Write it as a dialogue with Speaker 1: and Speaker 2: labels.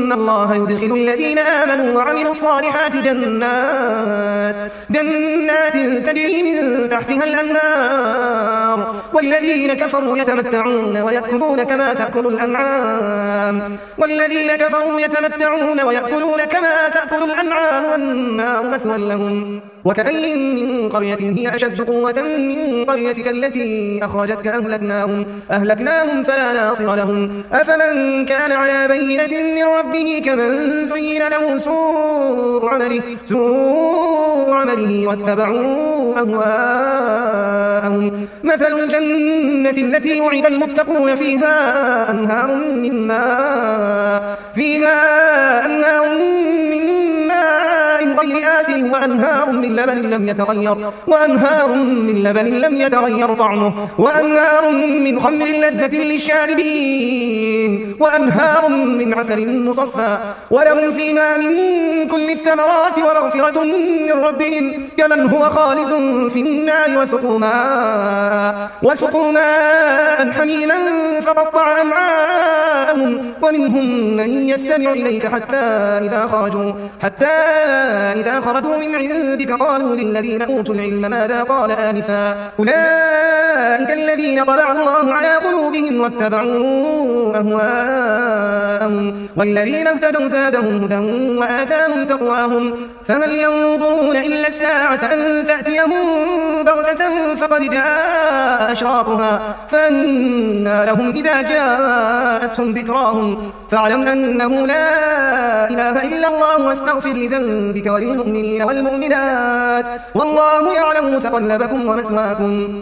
Speaker 1: إن الله يدخل الذين آمنوا وعملوا الصالحات جنات تجري من تحتها الأنهار والذين كفروا يتمتعون ويأكلون كما تأكل الأنعام والنار مثوى لهم وكأين من قرية هي أشد قوة من قريتك التي أخرجتك أهلكناهم فلا ناصر لهم أفمن كان على بينة من ربه كمن زين له سوء عمله واتبعوا أهواءهم مثل الجنة التي وعد المتقون فيها أنهار من ماء غير آسن وأنهار من لبن لم يتغير طعمه وأنهار من خمر لذة للشاربين وأنهار من عسل مصفى ولهم فيها من كل الثمرات ومغفرة من ربهم كمن هو خالد في النار وسقوا ماء حميما فقطع أمعاءهم ومنهم من يستمع إليك حتى إذا خرجوا من عندك قالوا للذين أوتوا العلم ماذا قال آنفا أولئك الذين طبع الله على قلوبهم واتبعوا أهواءهم والذين اهتدوا زادهم هدى وآتاهم تقواهم فهل ينظرون إلا الساعة أن تأتيهم بغتة فقد جاء أشراطها فأنى لهم إذا جاءتهم ذكراهم فاعلم أنه لا إله إلا الله واستغفر لذنبك وللمؤمنين والمؤمنات والله يعلم متقلبكم ومثواكم